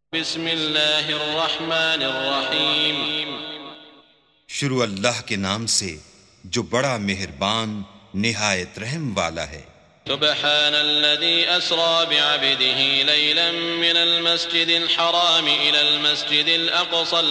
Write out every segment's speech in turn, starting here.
بسم اللہ الرحمن الرحیم۔ شروع اللہ کے نام سے جو بڑا مہربان نہایت رحم والا ہے۔ سبحان الذي أسرى بعبده ليلا من المسجد الحرام إلى المسجد الأقصى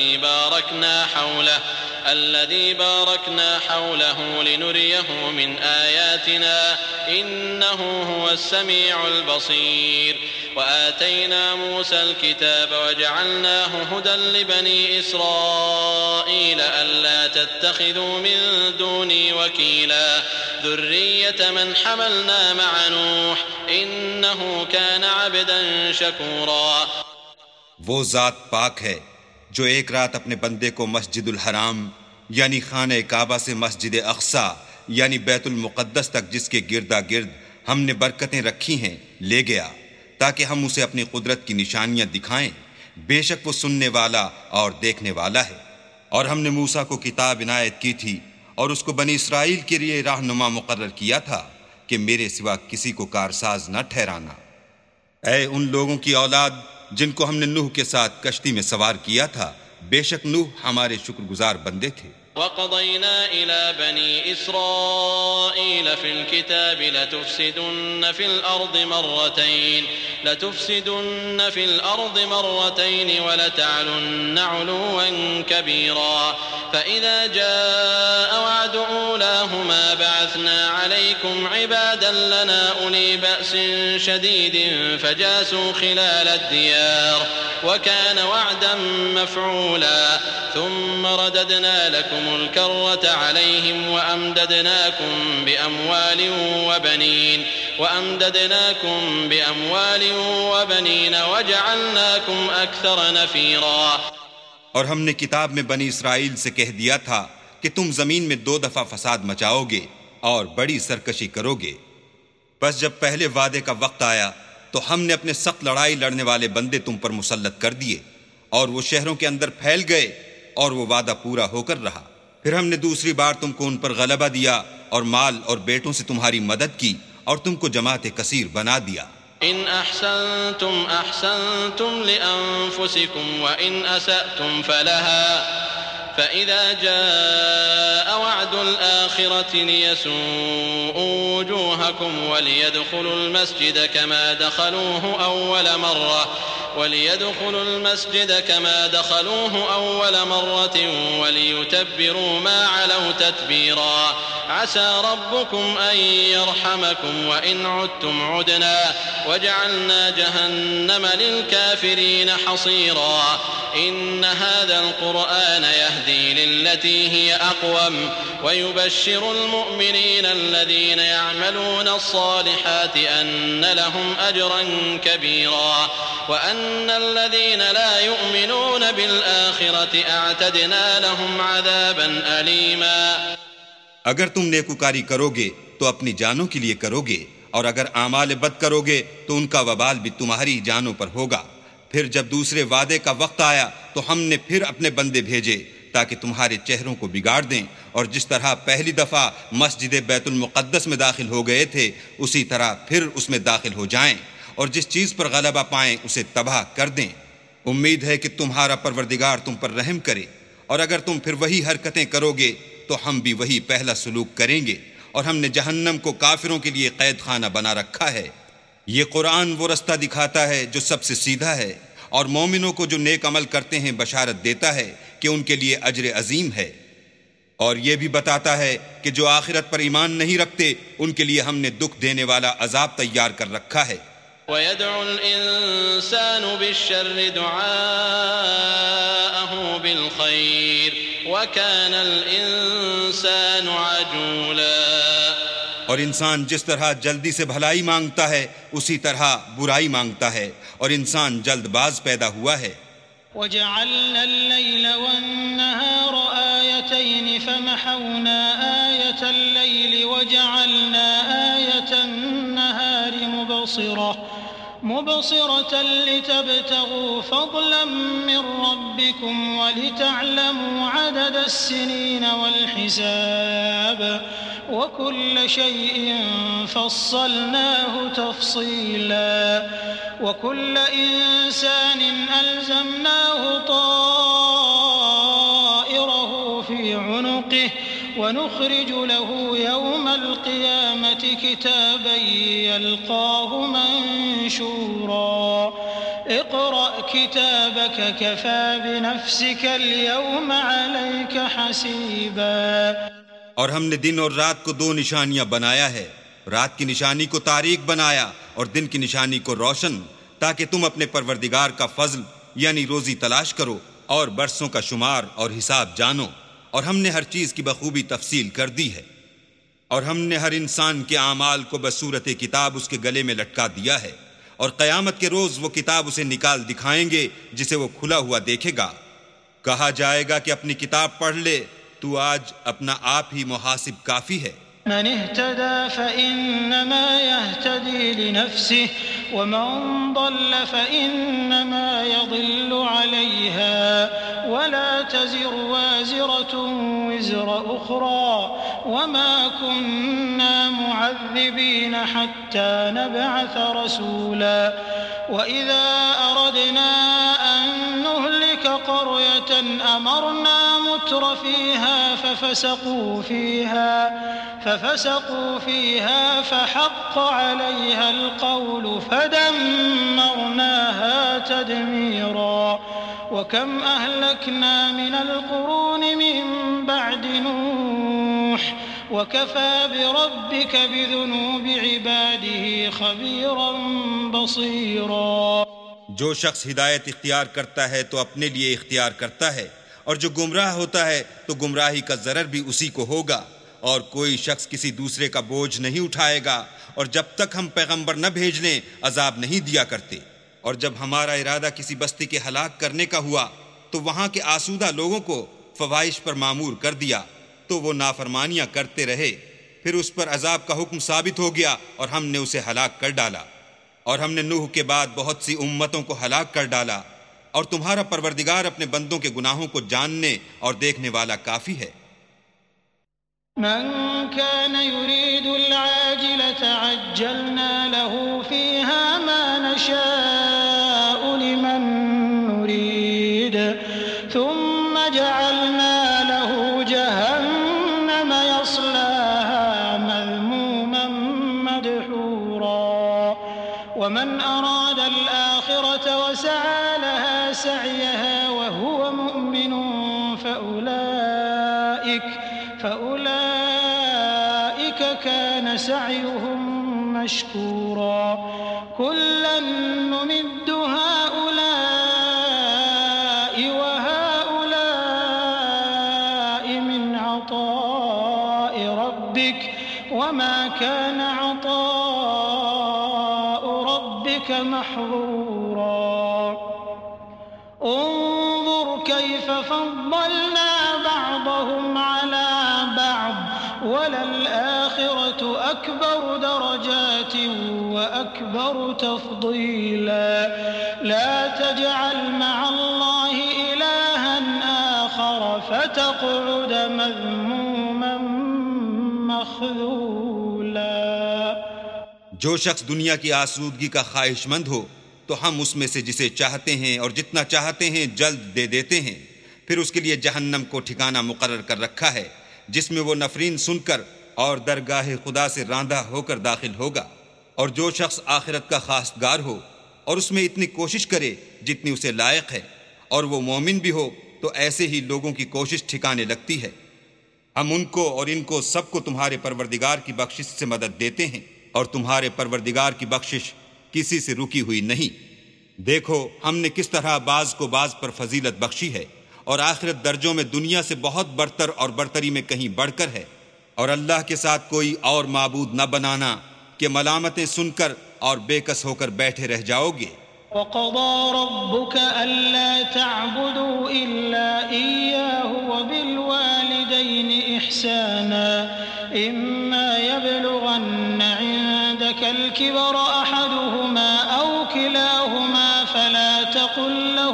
الذي باركنا حوله لنريه من آياتنا إنه هو السميع البصير وآتينا موسى الكتاب وجعلناه هدى لبني إسرائيل ألا تتخذوا من دوني وكيلا ذرية من حملنا مع نوح إنه كان عبدا شكورا۔ وہ ذات پاک ہے جو ایک رات اپنے بندے کو مسجد الحرام یعنی خانہ کعبہ سے مسجد اقصی یعنی بیت المقدس تک جس کے گردا گرد ہم نے برکتیں رکھی ہیں لے گیا تاکہ ہم اسے اپنی قدرت کی نشانیاں دکھائیں۔ بے شک وہ سننے والا اور دیکھنے والا ہے۔ اور ہم نے موسیٰ کو کتاب عنایت کی تھی اور اس کو بنی اسرائیل کے لیے رہنما مقرر کیا تھا کہ میرے سوا کسی کو کارساز نہ ٹھہرانا۔ اے ان لوگوں کی اولاد جن کو ہم نے نوح کے ساتھ کشتی میں سوار کیا تھا، بے شک نوح ہمارے شکر گزار بندے تھے۔ وَقَضَيْنَا إِلَى بَنِي إِسْرَائِيلَ فِي الْكِتَابِ لَتُفْسِدُنَّ فِي الْأَرْضِ مَرَّتَيْنِ وَلَتَعْلُنَّ عُلُوًّا كَبِيرًا فَإِذَا جَاءَ وَعْدُ أُولَاهُمَا بَعَثْنَا عَلَيْكُمْ عِبَادًا لَنَا أُولِي بَأْسٍ شَدِيدٍ فَجَاسُوا خِلَالَ الدِّيَارِ وَكَانَ وَعْدًا مَفْعُولًا ثُمَّ رَدَدْنَا لَكُمُ الْكَرَّةَ عَلَيْهِمْ وَأَمْدَدْنَاكُمْ بِأَمْوَالٍ وَبَنِينَ وَجَعَلْنَاكُمْ أَكْثَرَ نَفِيرًا۔ اور ہم نے کتاب میں بنی اسرائیل سے کہہ دیا تھا کہ تم زمین میں 2 دفعہ فساد مچاؤ گے اور بڑی سرکشی کرو گے۔ بس جب پہلے وعدے کا وقت آیا تو ہم نے اپنے سخت لڑائی لڑنے والے بندے تم پر مسلط کر دیے اور وہ شہروں کے اندر پھیل گئے اور وہ وعدہ پورا ہو کر رہا۔ پھر ہم نے دوسری بار تم کو ان پر غلبہ دیا اور مال اور بیٹوں سے تمہاری مدد کی اور تم کو جماعت کثیر بنا دیا۔ إن أحسنتم أحسنتم لأنفسكم وإن أسأتم فلها فإذا جاء وعد الآخرة ليسوءوا وجوهكم وليدخلوا المسجد كما دخلوه أول مرة وليتبروا ما علوا تتبيرا عسى ربكم أن يرحمكم وإن عدتم عدنا وجعلنا جهنم للكافرين حصيرا إن هذا القرآن يهدي للتي هي أقوم ويبشر المؤمنين الذين يعملون الصالحات أن لهم أجرا كبيرا وأن الذين لا يؤمنون بالآخرة أعتدنا لهم عذابا أليما۔ اگر تم نیکوکاری کرو گے تو اپنی جانوں کے لیے کرو گے اور اگر اعمال بد کرو گے تو ان کا وبال بھی تمہاری جانوں پر ہوگا۔ پھر جب دوسرے وعدے کا وقت آیا تو ہم نے پھر اپنے بندے بھیجے تاکہ تمہارے چہروں کو بگاڑ دیں، اور جس طرح پہلی دفعہ مسجد بیت المقدس میں داخل ہو گئے تھے اسی طرح پھر اس میں داخل ہو جائیں، اور جس چیز پر غلبہ پائیں اسے تباہ کر دیں۔ امید ہے کہ تمہارا پروردگار تم پر رحم کرے، اور اگر تم پھر وہی حرکتیں کرو گے تو ہم بھی وہی پہلا سلوک کریں گے، اور ہم نے جہنم کو کافروں کے لیے قید خانہ بنا رکھا ہے۔ یہ قرآن وہ رستہ دکھاتا ہے جو سب سے سیدھا ہے، اور مومنوں کو جو نیک عمل کرتے ہیں بشارت دیتا ہے کہ ان کے لیے اجر عظیم ہے، اور یہ بھی بتاتا ہے کہ جو آخرت پر ایمان نہیں رکھتے ان کے لیے ہم نے دکھ دینے والا عذاب تیار کر رکھا ہے۔ وَيَدْعُ الْإِنسَانُ بِالشَّرِّ دُعَاءَهُ بِالْخَيْرِ وَكَانَ الْإِنسَانُ عَجُولًا۔ اور انسان جس طرح جلدی سے بھلائی مانگتا ہے اسی طرح برائی مانگتا ہے، اور انسان جلد باز پیدا ہوا ہے۔ وَجَعَلْنَا اللَّيْلَ وَالنَّهَارَ آيَتَيْنِ فَمَحَوْنَا آيَةَ اللَّيْلِ وَجَعَلْنَا آيَةَ النَّهَارِ مبصرة لتبتغوا فضلا من ربكم ولتعلموا عدد السنين والحساب وكل شيء فصلناه تفصيلا وكل إنسان ألزمناه طائره في عنقه ونخرج له يوم القيامة كتابا يلقاه منشورا اقرأ كتابك كفى بنفسك اليوم عليك حسيبا۔ اور ہم نے دن اور رات کو دو نشانیاں بنایا ہے، رات کی نشانی کو تاریک بنایا اور دن کی نشانی کو روشن، تاکہ تم اپنے پروردگار کا فضل یعنی روزی تلاش کرو اور برسوں کا شمار اور حساب جانو۔ اور ہم نے ہر چیز کی بخوبی تفصیل کر دی ہے، اور ہم نے ہر انسان کے اعمال کو بصورت کتاب اس کے گلے میں لٹکا دیا ہے، اور قیامت کے روز وہ کتاب اسے نکال دکھائیں گے جسے وہ کھلا ہوا دیکھے گا۔ کہا جائے گا کہ اپنی کتاب پڑھ لے، تو آج اپنا آپ ہی محاسب کافی ہے۔ من اهتدى فإنما يهتدي لنفسه ومن ضل فإنما يضل عليها ولا تزر وازرة وزر أخرى وما كنا معذبين حتى نبعث رسولا وإذا أردنا أن نهلك قرية أمرنا متر فيها ففسقوا فيها فحق عليها القول فدمرناها تدميرا وكم أهلكنا من القرون من بعد نوح وكفى بربك بذنوب عباده خبيرا بصيرا۔ جو شخص ہدایت اختیار کرتا ہے تو اپنے لیے اختیار کرتا ہے، اور جو گمراہ ہوتا ہے تو گمراہی کا ضرر بھی اسی کو ہوگا، اور کوئی شخص کسی دوسرے کا بوجھ نہیں اٹھائے گا، اور جب تک ہم پیغمبر نہ بھیج لیں عذاب نہیں دیا کرتے۔ اور جب ہمارا ارادہ کسی بستی کے ہلاک کرنے کا ہوا تو وہاں کے آسودہ لوگوں کو فواحش پر معمور کر دیا، تو وہ نافرمانیاں کرتے رہے، پھر اس پر عذاب کا حکم ثابت ہو گیا اور ہم نے اسے ہلاک کر ڈالا۔ اور ہم نے نوح کے بعد بہت سی امتوں کو ہلاک کر ڈالا، اور تمہارا پروردگار اپنے بندوں کے گناہوں کو جاننے اور دیکھنے والا کافی ہے۔ من كان يريد العاجلة عجلنا له فيها ما نشاء لمن نريد ثم جعلنا له جهنم يصلاها مذموما مدحورا ومن أراد الآخرة وسعى لها سعيها وهو مؤمن فأولئك كان سعيهم مشكورا كلا نمد هؤلاء وهؤلاء من عطاء ربك وما كان عطاء ربك محظورا انظر كيف فضلنا بعضهم على بعض وللآخرة أكبر درجات وأكبر تفضيلا لا تجعل مع الله إلها آخر فتقعد مذموما مخذولا۔ جو شخص دنیا کی آسودگی کا خواہش مند ہو تو ہم اس میں سے جسے چاہتے ہیں اور جتنا چاہتے ہیں جلد دے دیتے ہیں، پھر اس کے لیے جہنم کو ٹھکانہ مقرر کر رکھا ہے جس میں وہ نفرین سن کر اور درگاہ خدا سے راندہ ہو کر داخل ہوگا۔ اور جو شخص آخرت کا خواستگار ہو اور اس میں اتنی کوشش کرے جتنی اسے لائق ہے اور وہ مومن بھی ہو تو ایسے ہی لوگوں کی کوشش ٹھکانے لگتی ہے۔ ہم ان کو اور ان کو سب کو تمہارے پروردگار کی بخشش سے مدد دیتے ہیں، اور تمہارے پروردگار کی بخشش کسی سے رکی ہوئی نہیں۔ دیکھو ہم نے کس طرح بعض کو بعض پر فضیلت بخشی ہے، اور آخرت درجوں میں دنیا سے بہت برتر اور برتری میں کہیں بڑھ کر ہے۔ اور اللہ کے ساتھ کوئی اور معبود نہ بنانا کہ ملامتیں سن کر اور بے کس ہو کر بیٹھے رہ جاؤ گے۔ وَقَضَى رَبُّكَ أَلَّا تَعْبُدُوا إِلَّا إِيَّاهُ وَبِالْوَالِدَيْنِ إِحْسَانًا إِمَّا يَبْلُغَنَّ عِندَكَ الْكِبَرَ أَحَدُهُمَا أَوْ كِلَاهُمَا فَلَا تَقُل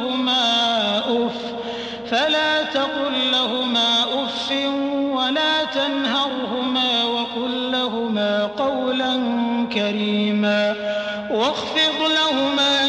لَّهُمَا أُفٍّ وَلَا تَنْهَرْهُمَا وَقُل لَّهُمَا قَوْلًا كَرِيمًا واخفض لهما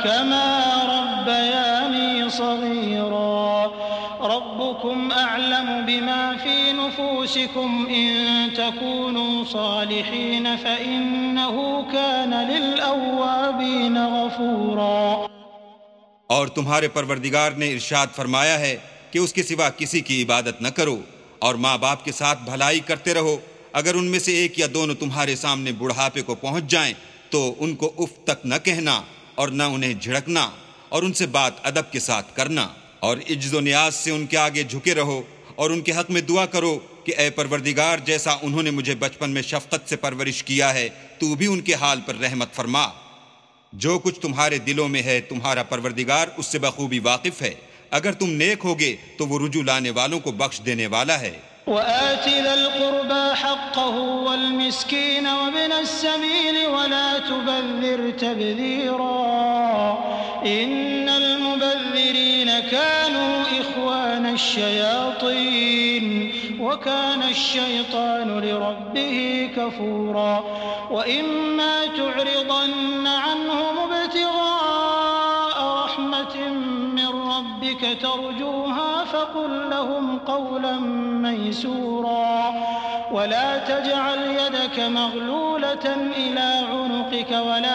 كما ربياني صغيرا ربكم أعلم بما في نفوسكم إن تكونوا صالحين فإنه كان للأوابين غفورا. اور تمہارے پروردگار نے ارشاد فرمایا ہے کہ اس کے سوا کسی کی عبادت نہ کرو اور ماں باپ کے ساتھ بھلائی کرتے رہو. اگر ان میں سے ایک یا دونوں تمہارے سامنے بڑھاپے کو پہنچ جائیں تو ان کو اف تک نہ کہنا اور نہ انہیں جھڑکنا اور ان سے بات ادب کے ساتھ کرنا، اور عجز و نیاز سے ان کے آگے جھکے رہو اور ان کے حق میں دعا کرو کہ اے پروردگار جیسا انہوں نے مجھے بچپن میں شفقت سے پرورش کیا ہے تو بھی ان کے حال پر رحمت فرما. جو کچھ تمہارے دلوں میں ہے تمہارا پروردگار اس سے بخوبی واقف ہے. اگر تم نیک ہوگے تو وہ رجوع لانے والوں کو بخش دینے والا ہے. وآت ذا القربى حقه والمسكين وابن السبيل ولا تبذر تبذيرا إن المبذرين كانوا إخوان الشياطين وكان الشيطان لربه كفورا. وإما تعرضن عنهم ابتغاء رحمة من ربك ترجوها فقل لهم قولا ميسورا ولا تجعل يدك مغلولة إلى عنقك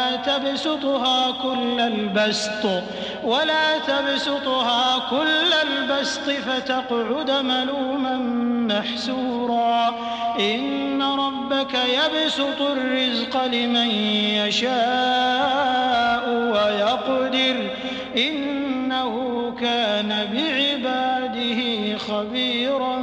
ولا تبسطها كل البسط فتقعد ملوما محسورا. إن ربك يبسط الرزق لمن يشاء ويقدر إنه كان بعباده خبيرا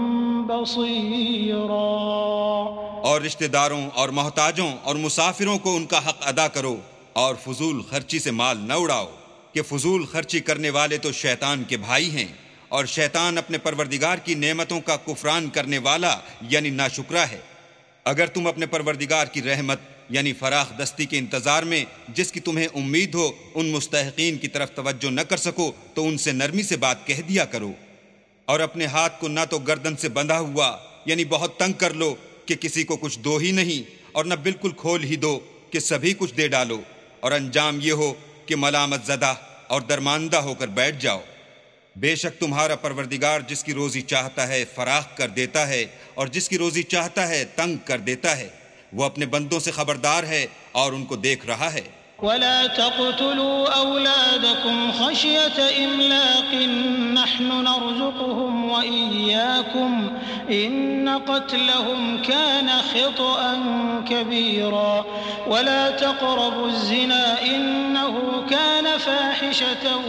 بصيرا. اور رشتہ داروں اور محتاجوں اور مسافروں کو ان کا حق ادا کرو اور فضول خرچی سے مال نہ اڑاؤ کہ فضول خرچی کرنے والے تو شیطان کے بھائی ہیں اور شیطان اپنے پروردگار کی نعمتوں کا کفران کرنے والا یعنی ناشکرا ہے. اگر تم اپنے پروردگار کی رحمت یعنی فراخ دستی کے انتظار میں جس کی تمہیں امید ہو ان مستحقین کی طرف توجہ نہ کر سکو تو ان سے نرمی سے بات کہہ دیا کرو، اور اپنے ہاتھ کو نہ تو گردن سے بندھا ہوا یعنی بہت تنگ کر لو کہ کسی کو کچھ دو ہی نہیں، اور نہ بالکل کھول ہی دو کہ سبھی کچھ دے ڈالو، اور انجام یہ ہو کہ ملامت زدہ اور درماندہ ہو کر بیٹھ جاؤ. بے شک تمہارا پروردگار جس کی روزی چاہتا ہے فراخ کر دیتا ہے اور جس کی روزی چاہتا ہے تنگ کر دیتا ہے. وہ اپنے بندوں سے خبردار ہے اور ان کو دیکھ رہا ہے. ولا تقتلوا أولادكم خشية إملاق نحن نرزقهم وإياكم إن قتلهم كان خطأ كبيرا. ولا تقربوا الزنا إنه كان فاحشة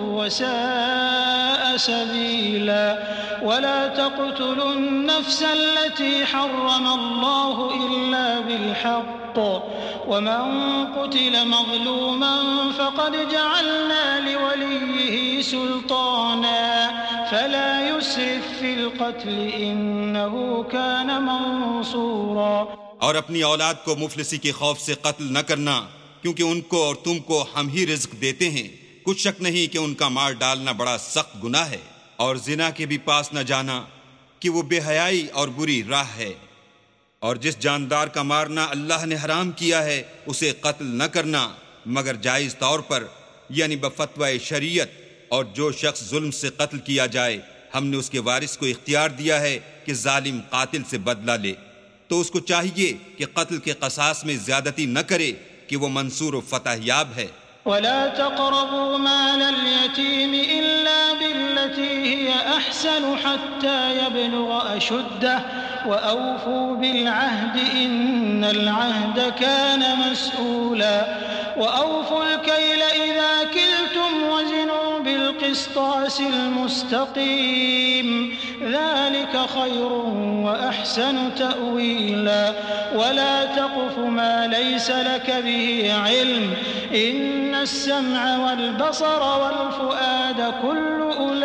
وساء سبيلا. ولا تقتلوا النفس التي حرم الله إلا بالحق ومن قتل مظلوما فقد جعلنا لوليه سلطانا فلا يسرف في القتل إنه كان منصورا. اور اپنی اولاد کو مفلسی کے خوف سے قتل نہ کرنا کیونکہ ان کو اور تم کو ہم ہی رزق دیتے ہیں. کچھ شک نہیں کہ ان کا مار ڈالنا بڑا سخت گناہ ہے. اور زنا کے بھی پاس نہ جانا کہ وہ بے حیائی اور بری راہ ہے. اور جس جاندار کا مارنا اللہ نے حرام کیا ہے اسے قتل نہ کرنا مگر جائز طور پر یعنی بفتوی شریعت. اور جو شخص ظلم سے قتل کیا جائے ہم نے اس کے وارث کو اختیار دیا ہے کہ ظالم قاتل سے بدلہ لے تو اس کو چاہیے کہ قتل کے قصاص میں زیادتی نہ کرے کہ وہ منصور و فتح یاب ہے. ولا تقربوا مال اليتيم إلا بالتي هي أحسن حتى يبلغ أشده وأوفوا بالعهد إن العهد كان مسؤولا. وأوفوا الكيل إذا كلتم وزنوا بالقسطاس المستقيم ذلك خير وأحسن تأويلا. ولا تقف ما ليس لك به علم إن السمع والبصر والفؤاد كل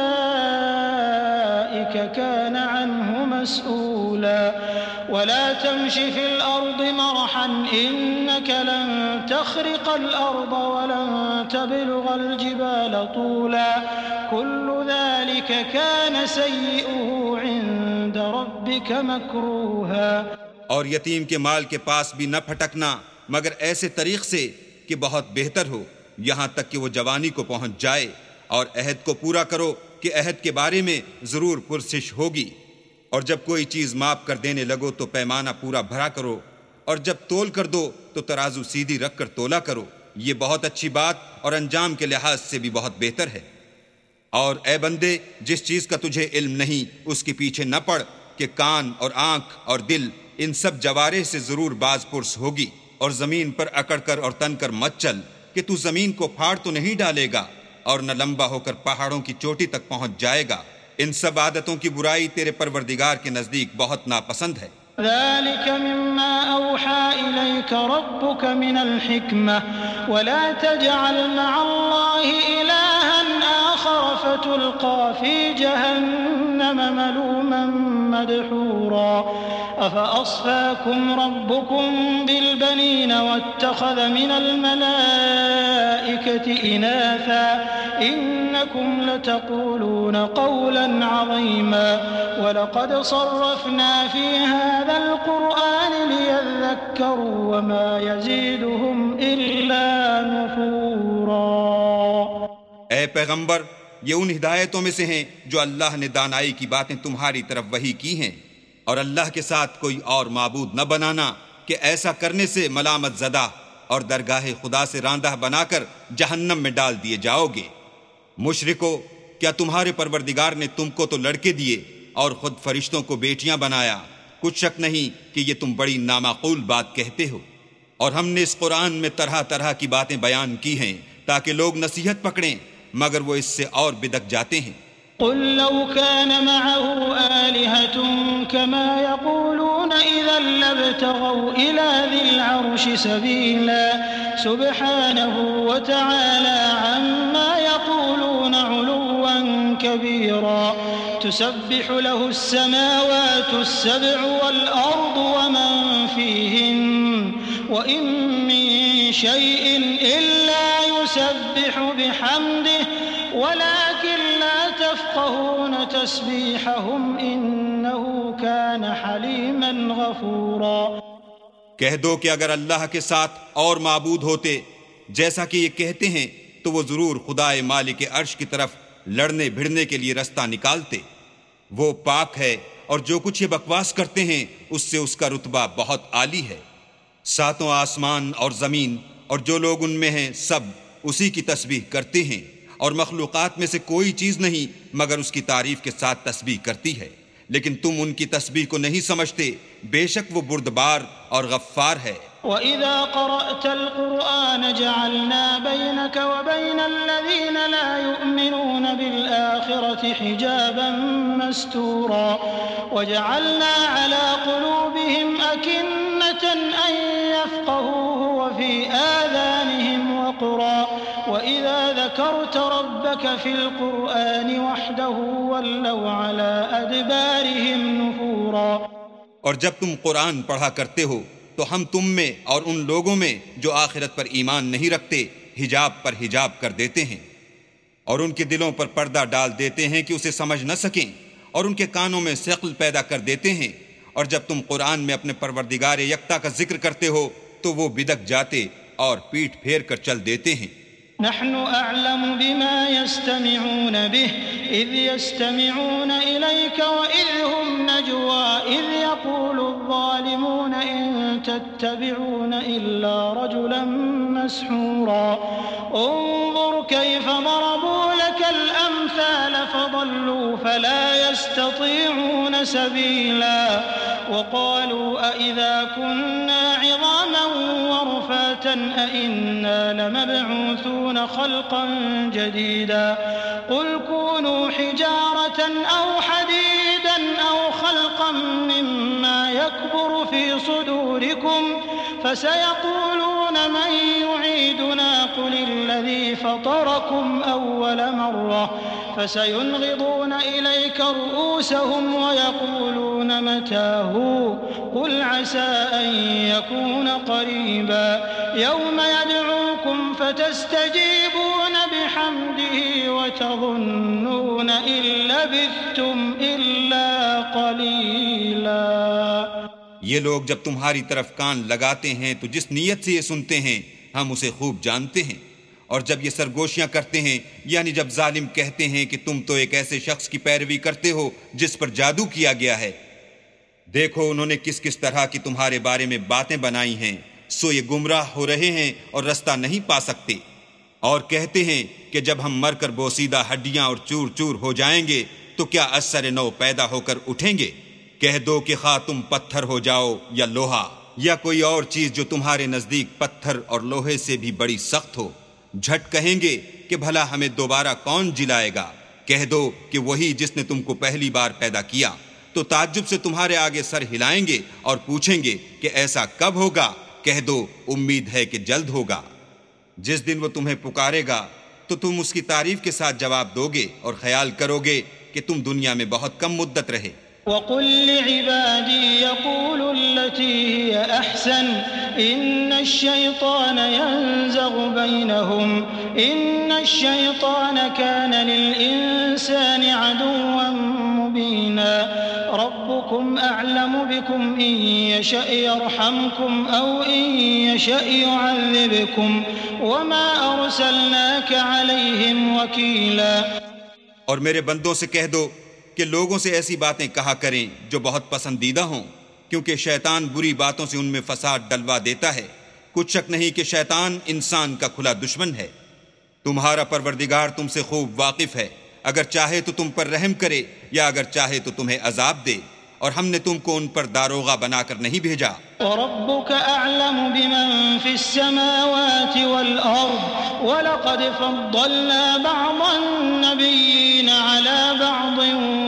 أولئك كان عنه مسؤولا. ولا تمش في الأرض مرحا إنك لن تخرق الأرض ولن تبلغ الجبال طولا كل ذلك كان سيئه عند ربك مكروها. اور یتیم کے مال کے پاس بھی نہ پھٹکنا مگر ایسے طریق سے کہ بہت بہتر ہو یہاں تک کہ وہ جوانی کو پہنچ جائے، اور عہد کو پورا کرو کہ عہد کے بارے میں ضرور پرسش ہوگی، اور جب کوئی چیز ماپ کر دینے لگو تو پیمانہ پورا بھرا کرو، اور جب تول کر دو تو ترازو سیدھی رکھ کر تولا کرو، یہ بہت اچھی بات اور انجام کے لحاظ سے بھی بہت بہتر ہے۔ اور اے بندے، جس چیز کا تجھے علم نہیں اس کے پیچھے نہ پڑ کہ کان اور آنکھ اور دل ان سب جوارح سے ضرور باز پرس ہوگی، اور زمین پر اکڑ کر اور تن کر مت چل کہ تو زمین کو پھاڑ تو نہیں ڈالے گا اور نہ لمبا ہو کر پہاڑوں کی چوٹی تک پہنچ جائے گا۔ ان سب عادتوں کی برائی تیرے پروردگار کے نزدیک بہت ناپسند ہے۔ ذلك مما أوحى إليك ربك من الحكمة ولا تجعل مع الله إلها آخر فتلقى في جهنم ملوما مدحورا أفأصفاكم ربكم بالبنين واتخذ من الملائكة إناثا إنكم لتقولون قولا عظيما ولقد صرفنا في هذا القرآن ليذكروا وما يزيدهم إلا نفورا۔ اے پیغمبر، یہ ان ہدایتوں میں سے ہیں جو اللہ نے دانائی کی باتیں تمہاری طرف وحی کی ہیں، اور اللہ کے ساتھ کوئی اور معبود نہ بنانا کہ ایسا کرنے سے ملامت زدہ اور درگاہ خدا سے راندہ بنا کر جہنم میں ڈال دیے جاؤ گے۔ مشرکو، کیا تمہارے پروردگار نے تم کو تو لڑکے دیے اور خود فرشتوں کو بیٹیاں بنایا؟ کچھ شک نہیں کہ یہ تم بڑی نامعقول بات کہتے ہو، اور ہم نے اس قرآن میں طرح طرح کی باتیں بیان کی ہیں تاکہ لوگ نصیحت پکڑیں، مگر وہ اس سے اور بدک جاتے ہیں۔ قل لو كان معه آلهة كما يقولون إذا لابتغوا إلى ذي العرش سبيلا سبحانه وتعالى عما يقولون علوا كبيرا تسبح له السماوات السبع والأرض ومن فيهن وإن من شيء إلا يسبح بحمده ولكن لا تفقهون تسبيحهم إنه كان حليما غفورا۔ کہہ دو کہ اگر اللہ کے ساتھ اور معبود ہوتے جیسا کہ یہ کہتے ہیں تو وہ ضرور خدائے مالک عرش کی طرف لڑنے بھڑنے کے لیے رستہ نکالتے۔ وہ پاک ہے اور جو کچھ یہ بکواس کرتے ہیں اس سے اس کا رتبہ بہت عالی ہے۔ ساتوں آسمان اور زمین اور جو لوگ ان میں ہیں سب اسی کی تسبیح کرتے ہیں، اور مخلوقات میں سے کوئی چیز نہیں مگر اس کی تعریف کے ساتھ تسبیح کرتی ہے، لیکن تم ان کی تسبیح کو نہیں سمجھتے، بے شک وہ بردبار اور غفار ہے۔ وَإِذَا قَرَأْتَ الْقُرْآنَ جَعَلْنَا بَيْنَكَ وَبَيْنَ الَّذِينَ لَا يُؤْمِنُونَ بِالْآخِرَةِ حِجَابًا مَسْتُورًا وَجَعَلْنَا عَلَى قُلُوبِهِمْ أَكِنَّةً أَن يَفْقَهُوهُ وَفِي آذَانِهِمْ وَقْرًا وَإِذَا ذَكَرْتَ رَبَّكَ فِي الْقُرْآنِ وَحْدَهُ وَلَّوْا عَلَى أَدْبَارِهِمْ نُفُورًا۔ اور جب تم قرآن پڑھا کرتے ہو تو ہم تم میں اور ان لوگوں میں جو آخرت پر ایمان نہیں رکھتے حجاب پر حجاب کر دیتے ہیں، اور ان کے دلوں پر پردہ ڈال دیتے ہیں کہ اسے سمجھ نہ سکیں، اور ان کے کانوں میں ثقل پیدا کر دیتے ہیں، اور جب تم قرآن میں اپنے پروردگار یکتا کا ذکر کرتے ہو تو وہ بدک جاتے اور پیٹھ پھیر کر چل دیتے ہیں۔ نحن أعلم بما يستمعون به إذ يستمعون إليك وإذ هم نجوى إذ يقول الظالمون إن تتبعون إلا رجلا مسحورا انظر كيف ضربوا لك الأمثال فضلوا فلا يستطيعون سبيلا وقالوا أئذا كنا عظاما ورفاتا أئنا لمبعوثون خلقا جديدا قل كونوا حجارة أو حديدا أو خلقا مما يكبر في صدوركم فسيقولون من يعيدنا قل الذي فطركم أول مرة فسينغضون إليك رؤوسهم ويقولون متى هو قل عسى أن يكون قريبا يوم يدعوكم فتستجيبون بحمده وتظنون إن لبثتم إلا قليلا۔ یہ لوگ جب تمہاری طرف کان لگاتے ہیں تو جس نیت سے یہ سنتے ہیں ہم اسے خوب جانتے ہیں، اور جب یہ سرگوشیاں کرتے ہیں، یعنی جب ظالم کہتے ہیں کہ تم تو ایک ایسے شخص کی پیروی کرتے ہو جس پر جادو کیا گیا ہے، دیکھو انہوں نے کس کس طرح کی تمہارے بارے میں باتیں بنائی ہیں، سو یہ گمراہ ہو رہے ہیں اور رستہ نہیں پا سکتے۔ اور کہتے ہیں کہ جب ہم مر کر بوسیدہ ہڈیاں اور چور چور ہو جائیں گے تو کیا اثر نو پیدا ہو کر اٹھیں گے؟ کہہ دو کہ خواہ تم پتھر ہو جاؤ یا لوہا یا کوئی اور چیز جو تمہارے نزدیک پتھر اور لوہے سے بھی بڑی سخت ہو، جھٹ کہیں گے کہ بھلا ہمیں دوبارہ کون جلائے گا؟ کہہ دو کہ وہی جس نے تم کو پہلی بار پیدا کیا، تو تعجب سے تمہارے آگے سر ہلائیں گے اور پوچھیں گے کہ ایسا کب ہوگا؟ کہہ دو امید ہے کہ جلد ہوگا۔ جس دن وہ تمہیں پکارے گا تو تم اس کی تعریف کے ساتھ جواب دو گے اور خیال کرو گے کہ تم دنیا میں بہت کم مدت رہے۔ وَقُل لِّعِبَادِي يَقُولُوا الَّتِي هِيَ أَحْسَنُ إِنَّ الشَّيْطَانَ يَنزَغُ بَيْنَهُمْ إِنَّ الشَّيْطَانَ كَانَ لِلْإِنسَانِ عَدُوًّا مُّبِينًا رَبُّكُمْ أَعْلَمُ بِكُمْ إِن يَشَأْ يَرْحَمْكُمْ أَوْ إِن يَشَأْ يُعَذِّبْكُمْ وَمَا أَرْسَلْنَاكَ عَلَيْهِمْ وَكِيلًا۔ اور میرے بندوں سے کہہ دو کہ لوگوں سے ایسی باتیں کہا کریں جو بہت پسندیدہ ہوں، کیونکہ شیطان بری باتوں سے ان میں فساد ڈلوا دیتا ہے۔ کچھ شک نہیں کہ شیطان انسان کا کھلا دشمن ہے۔ تمہارا پروردگار تم سے خوب واقف ہے، اگر چاہے تو تم پر رحم کرے یا اگر چاہے تو تمہیں عذاب دے، اور ہم نے تم کو ان پر داروغہ بنا کر نہیں بھیجا۔ وَرَبُّكَ أَعْلَمُ بِمَن فِي السَّمَاوَاتِ وَالْأَرْضِ وَلَقَدْ فَضَّلْنَا بَعْضَ النَّبِيِّينَ عَلَى بَعْضٍ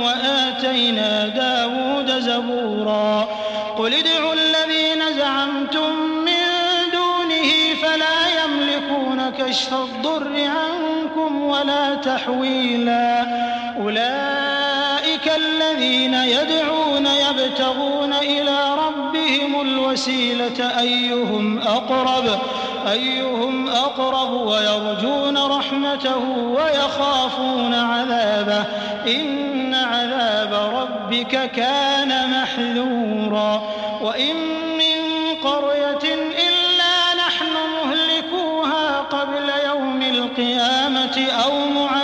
وَآتَيْنَا دَاوُودَ زَبُورًا قُلِ ادْعُوا الَّذِينَ زَعَمْتُم مِّن دُونِهِ فَلَا يَمْلِكُونَ كَشْفَ الضُّرِّ عَنكُمْ وَلَا تَحْوِيلًا أُولَٰئِكَ الَّذِينَ يَدْعُونَ يَبْتَغُونَ إِلَىٰ رَبِّهِمُ الْوَسِيلَةَ أَيُّهُمْ أَقْرَبُ وَيَرْجُونَ رَحْمَتَهُ وَيَخَافُونَ عَذَابَهُ إِنَّ عَذَابَ رَبِّكَ كَانَ مَحْذُورًا وَإِن مِّن قَرْيَةٍ إِلَّا نَحْنُ مُهْلِكُوهَا قَبْلَ يَوْمِ الْقِيَامَةِ أَوْ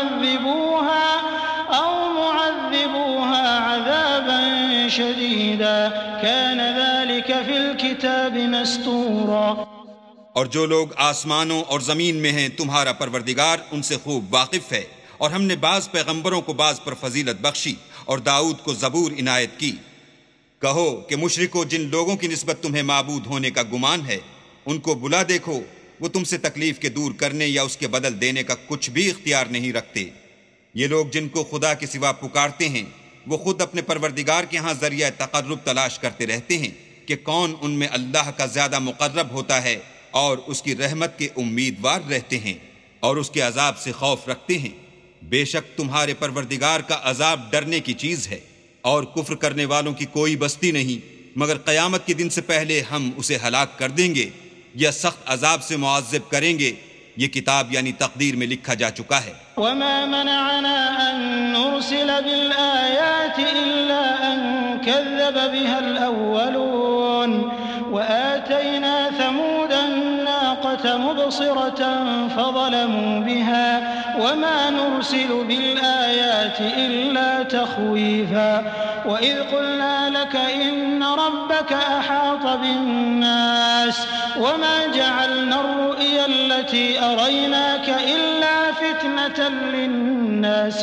مُعَذِّبُوهَا عَذَابًا شَدِيدًا كَانَ ذَلِكَ فِي الْكِتَابِ مَسْطُورًا۔ اور جو لوگ آسمانوں اور زمین میں ہیں تمہارا پروردگار ان سے خوب واقف ہے، اور ہم نے بعض پیغمبروں کو بعض پر فضیلت بخشی اور داؤد کو زبور عنایت کی۔ کہو کہ مشرکو، جن لوگوں کی نسبت تمہیں معبود ہونے کا گمان ہے ان کو بلا دیکھو، وہ تم سے تکلیف کے دور کرنے یا اس کے بدل دینے کا کچھ بھی اختیار نہیں رکھتے۔ یہ لوگ جن کو خدا کے سوا پکارتے ہیں وہ خود اپنے پروردگار کے ہاں ذریعہ تقرب تلاش کرتے رہتے ہیں کہ کون ان میں اللہ کا زیادہ مقرب ہوتا ہے، اور اس کی رحمت کے امیدوار رہتے ہیں اور اس کے عذاب سے خوف رکھتے ہیں۔ بے شک تمہارے پروردگار کا عذاب ڈرنے کی چیز ہے، اور کفر کرنے والوں کی کوئی بستی نہیں مگر قیامت کے دن سے پہلے ہم اسے ہلاک کر دیں گے یا سخت عذاب سے معذب کریں گے۔ یہ کتاب یعنی تقدیر میں لکھا جا چکا ہے۔ وَمَا مَنَعَنَا أَن نُّرْسِلَ بِالْآيَاتِ إِلَّا أَن كَذَّبَ بِهَا الْأَوَّلُونَ وَآتَيْنَا ثَمُودَ النَّاقَةَ مُبْصِرَةً فَظَلَمُوا بِهَا وَمَا نُرْسِلُ بِالْآيَاتِ إِلَّا تَخْوِيفًا وَإِذْ قُلْنَا لَكَ إِنَّ رَبَّكَ أَحَاطَ بِالنَّاسِ وَمَا جَعَلْنَا الرُّؤْيَا الَّتِي أَرَيْنَاكَ إِلَّا فِتْنَةً لِلنَّاسِ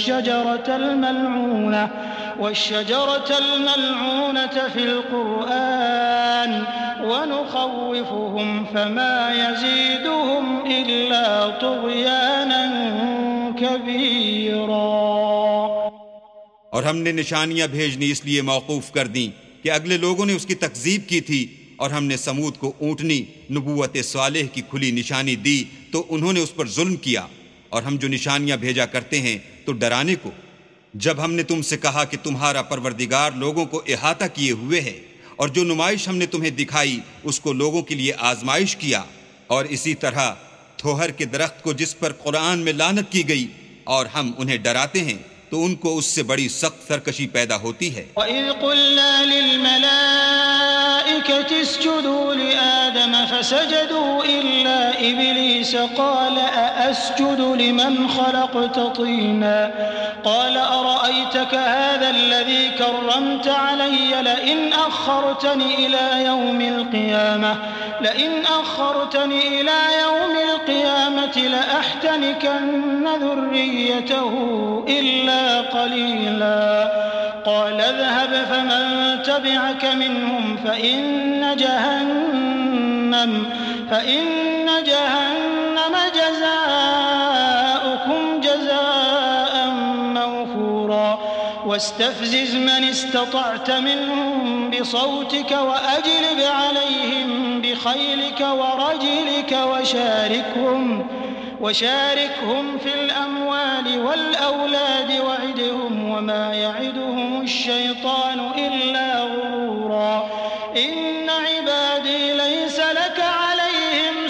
والشجرة الملعونة في القرآن ونخوفهم فما يزيدهم إلا طغيانا كبيرا۔ اور ہم نے نشانیاں بھیجنی اس لیے موقوف کر دیں کہ اگلے لوگوں نے اس کی تکذیب کی تھی، اور ہم نے سمود کو اونٹنی نبوت صالح کی کھلی نشانی دی تو انہوں نے اس پر ظلم کیا، اور ہم جو نشانیاں بھیجا کرتے ہیں تو ڈرانے کو۔ جب ہم نے تم سے کہا کہ تمہارا پروردگار لوگوں کو احاطہ کیے ہوئے ہے، اور جو نمائش ہم نے تمہیں دکھائی اس کو لوگوں کے لیے آزمائش کیا، اور اسی طرح تھوہر کے درخت کو جس پر قرآن میں لعنت کی گئی اور ہم انہیں ڈراتے ہیں تو ان کو اس سے بڑی سخت سرکشی پیدا ہوتی ہے۔ وَإِذْ قُلْنَا لِلْمَلَائِكَةِ اسْجُدُوا لِآدَمَ فسجدوا إلا إبليس قال أأسجد لمن خلقت طينا قال أرأيتك هذا الذي كرمت علي لئن أخرتني إلى يوم القيامة لأحتنكن ذريته إلا قليلا قال اذهب فمن تبعك منهم فإن جهنم جزاؤكم جزاء موفورا واستفزز من استطعت منهم بصوتك وأجلب عليهم بخيلك ورجلك وشاركهم في الأموال والأولاد وعدهم وما يعدهم الشيطان إلا غرورا إن عبادي ليس لك عليهم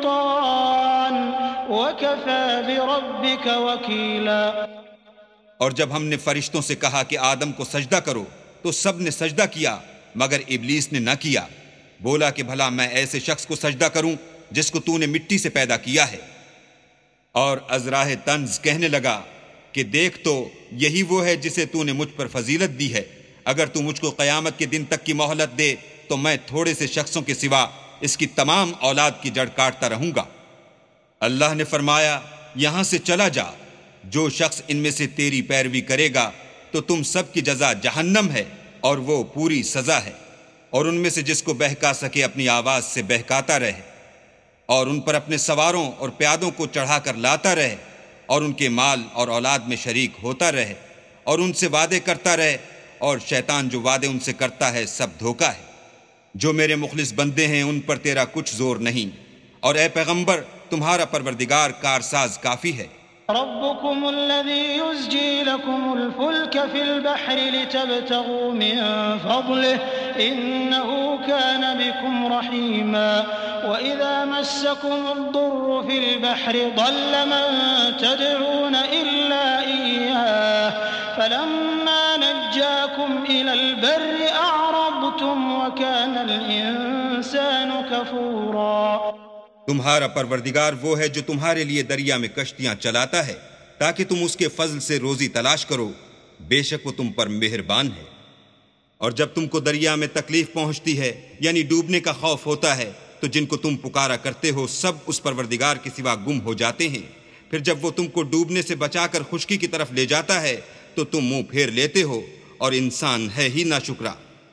سلطان وكفى بربك وكيلا. اور جب ہم نے فرشتوں سے کہا کہ آدم کو سجدہ کرو تو سب نے سجدہ کیا مگر ابلیس نے نہ کیا. بولا کہ بھلا میں ایسے شخص کو سجدہ کروں جس کو تو نے مٹی سے پیدا کیا ہے. اور ازراہ طنز کہنے لگا کہ دیکھ تو یہی وہ ہے جسے تو نے مجھ پر فضیلت دی ہے. اگر تو مجھ کو قیامت کے دن تک کی مہلت دے تو میں تھوڑے سے شخصوں کے سوا اس کی تمام اولاد کی جڑ کاٹتا رہوں گا. اللہ نے فرمایا یہاں سے چلا جا. جو شخص ان میں سے تیری پیروی کرے گا تو تم سب کی جزا جہنم ہے اور وہ پوری سزا ہے. اور ان میں سے جس کو بہکا سکے اپنی آواز سے بہکاتا رہے اور ان پر اپنے سواروں اور پیادوں کو چڑھا کر لاتا رہے اور ان کے مال اور اولاد میں شریک ہوتا رہے اور ان سے وعدے کرتا رہے. اور شیطان جو وعدے ان سے کرتا ہے سب دھوکا ہے. جو میرے مخلص بندے ہیں ان پر تیرا کچھ زور نہیں. اور اے پیغمبر تمہارا پروردگار کارساز کافی ہے. ربكم الذي يزجي لكم الفلك في البحر لتبتغوا من فضله إنه كان بكم رحيما وإذا مسكم الضر في البحر ضل من تدعون إلا إياه فلما نجاكم إلى البر أعرضتم وكان الإنسان كفورا. تمہارا پروردگار وہ ہے جو تمہارے لیے دریا میں کشتیاں چلاتا ہے تاکہ تم اس کے فضل سے روزی تلاش کرو. بے شک وہ تم پر مہربان ہے. اور جب تم کو دریا میں تکلیف پہنچتی ہے یعنی ڈوبنے کا خوف ہوتا ہے تو جن کو تم پکارا کرتے ہو سب اس پروردگار کے سوا گم ہو جاتے ہیں. پھر جب وہ تم کو ڈوبنے سے بچا کر خشکی کی طرف لے جاتا ہے تو تم منہ پھیر لیتے ہو اور انسان ہے ہی ناشکرا.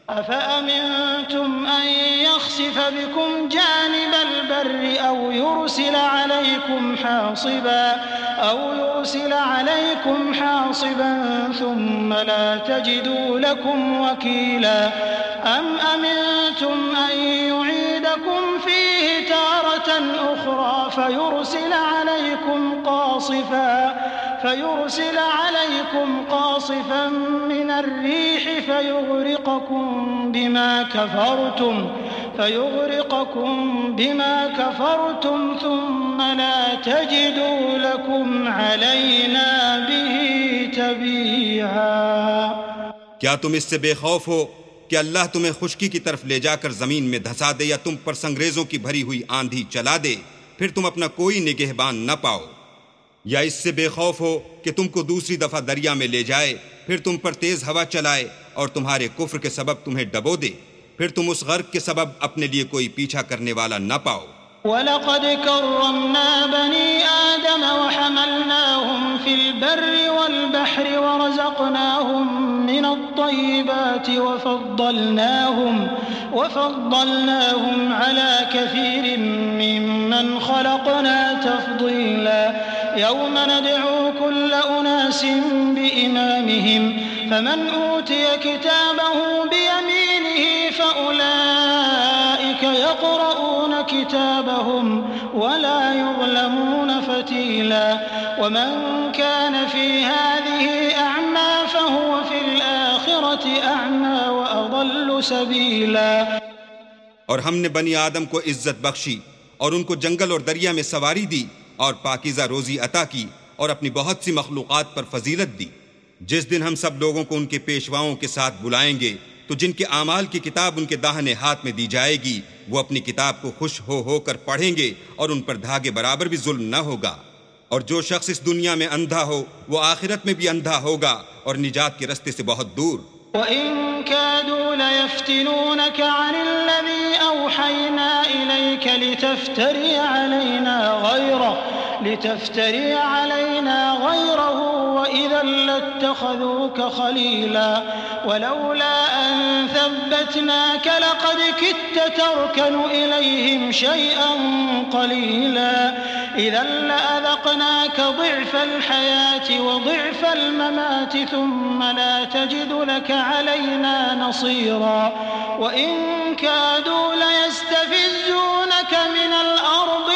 أفأمنتم أن يخسف بكم جانب البر أو يرسل عليكم حاصبا ثم لا تجدوا لكم وكيلا أم أمنتم أن يعيدكم فيه تارة أخرى فيرسل عليكم قاصفا من الريح فيغرقكم بما كفرتم ثم لا تجدوا لكم علينا به تبيعا. کیا تم اس سے بے خوف ہو کہ اللہ تمہیں خشکی کی طرف لے جا کر زمین میں دھسا دے یا تم پر سنگریزوں کی بھری ہوئی آندھی چلا دے پھر تم اپنا کوئی نگہبان نہ پاؤ؟ یا اس سے بے خوف ہو کہ تم کو دوسری دفعہ دریا میں لے جائے پھر تم پر تیز ہوا چلائے اور تمہارے کفر کے سبب تمہیں ڈبو دے پھر تم اس غرق کے سبب اپنے لیے کوئی پیچھا کرنے والا نہ پاؤ. وَلَقَدْ كَرَّمْنَا بَنِي آدَمَ وَحَمَلْنَاهُمْ فِي الْبَرِّ وَالْبَحْرِ وَرَزَقْنَاهُمْ مِنَ الطَّيِّبَاتِ وَفَضَّلْنَاهُمْ عَلَى كَثِيرٍ مِّمَّنْ خَلَقْنَا تَفْضِيلًا. يوم ندعو كل أناس بإمامهم فمن أوتي كتابه بيمينه فأولئك يقرؤون كتابهم ولا يظلمون فتيلا. ومن كان في هذه أعمى فهو في الآخرة أعمى وأضل سبيلا. اور ہم نے بنی آدم کو عزت بخشی اور ان کو جنگل اور دریا میں سواری دی اور پاکیزہ روزی عطا کی اور اپنی بہت سی مخلوقات پر فضیلت دی. جس دن ہم سب لوگوں کو ان کے پیشواؤں کے ساتھ بلائیں گے تو جن کے اعمال کی کتاب ان کے داہنے ہاتھ میں دی جائے گی وہ اپنی کتاب کو خوش ہو کر پڑھیں گے اور ان پر دھاگے برابر بھی ظلم نہ ہوگا۔ اور جو شخص اس دنیا میں اندھا ہو وہ آخرت میں بھی اندھا ہوگا اور نجات کے رستے سے بہت دور۔ وَإِن كَادُوا لَيَفْتِنُونَكَ عَنِ الَّذِي أَوْحَيْنَا إِلَيْكَ لِتَفْتَرِيَ عَلَيْنَا غَيْرَهُ وَإِذًا لَّاتَّخَذُوكَ خَلِيلًا وَلَوْلَا أَن ثَبَّتْنَاكَ لَقَدْ كِدتَّ تَرْكَنُ إِلَيْهِمْ شَيْئًا قَلِيلًا إِذًا لَّأَذَقْنَاكَ ضِعْفَ الْحَيَاةِ وَضِعْفَ الْمَمَاتِ ثُمَّ لَا تَجِدُ لَكَ عَلَيْنَا نَصِيرًا وَإِن كَادُوا لَيَسْتَفِزُّونَكَ مِنَ الْأَرْضِ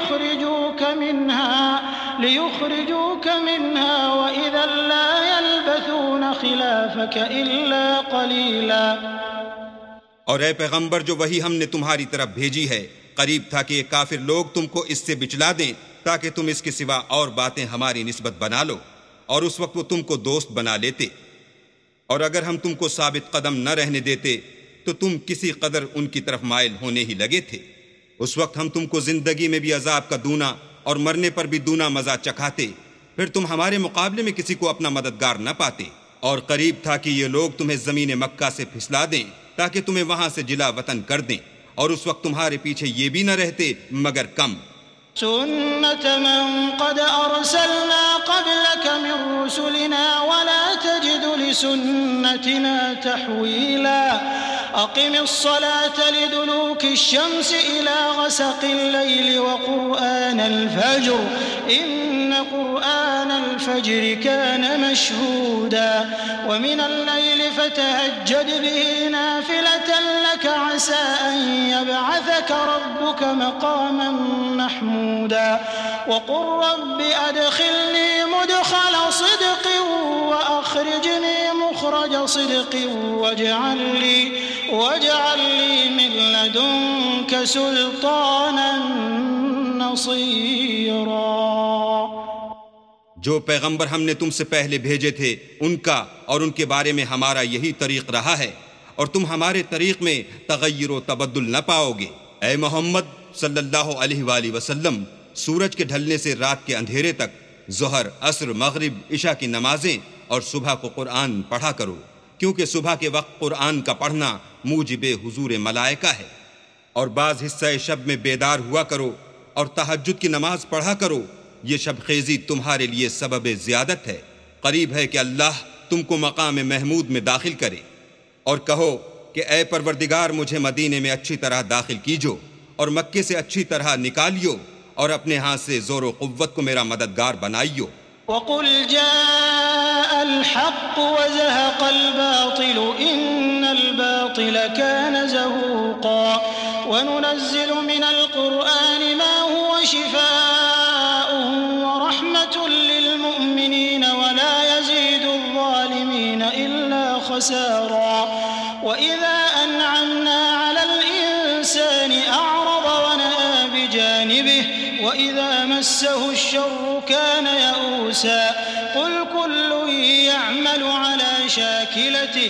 ليخرجوك منها وإذا لا يلبثون خلافك إلا قليلا۔ اور اے پیغمبر جو وہی ہم نے تمہاری طرف بھیجی ہے قریب تھا کہ یہ کافر لوگ تم کو اس سے بچلا دیں تاکہ تم اس کے سوا اور باتیں ہماری نسبت بنا لو، اور اس وقت وہ تم کو دوست بنا لیتے، اور اگر ہم تم کو ثابت قدم نہ رہنے دیتے تو تم کسی قدر ان کی طرف مائل ہونے ہی لگے تھے۔ اس وقت ہم تم کو زندگی میں بھی عذاب کا دونا اور مرنے پر بھی دونا مزہ چکھاتے، پھر تم ہمارے مقابلے میں کسی کو اپنا مددگار نہ پاتے، اور قریب تھا کہ یہ لوگ تمہیں زمین مکہ سے پھسلا دیں تاکہ تمہیں وہاں سے جلا وطن کر دیں، اور اس وقت تمہارے پیچھے یہ بھی نہ رہتے مگر کم۔ سنة من قد أرسلنا قبلك من رسلنا ولا تجد لسنتنا تحويلا أقم الصلاة لدلوك الشمس إلى غسق الليل وقرآن الفجر إن قرآن الفجر كان مشهودا ومن الليل فتهجد به نافلة لك عسى أن يبعثك ربك مقاما محمودا وقل رب أدخلني مدخل صدق وأخرجني مخرج صدق واجعل لي من لدنك سلطانا نصيرا۔ جو پیغمبر ہم نے تم سے پہلے بھیجے تھے ان کا اور ان کے بارے میں ہمارا یہی طریق رہا ہے، اور تم ہمارے طریق میں تغیر و تبدل نہ پاؤ گے۔ اے محمد صلی اللہ علیہ وآلہ وسلم، سورج کے ڈھلنے سے رات کے اندھیرے تک ظہر، عصر، مغرب، عشاء کی نمازیں اور صبح کو قرآن پڑھا کرو، کیونکہ صبح کے وقت قرآن کا پڑھنا موجب حضور ملائکہ ہے، اور بعض حصہ شب میں بیدار ہوا کرو اور تہجد کی نماز پڑھا کرو، یہ شب خیزی تمہارے لیے سبب زیادت ہے، قریب ہے کہ اللہ تم کو مقام محمود میں داخل کرے۔ اور کہو کہ اے پروردگار مجھے مدینے میں اچھی طرح داخل کیجو اور مکے سے اچھی طرح نکالیو اور اپنے ہاتھ سے زور و قوت کو میرا مددگار بنائیو۔ وقل جاء الحق وزهق الباطل إن الباطل كان زهوقا وننزل من القرآن ما هو شفاء ورحمة للمؤمنين ولا يزيد الظالمين إلا خسارا وإذا أنعمنا على الإنسان أعرض ونأى بجانبه وإذا مسه الشر كان يئوسا قل كل يعمل على شاكلته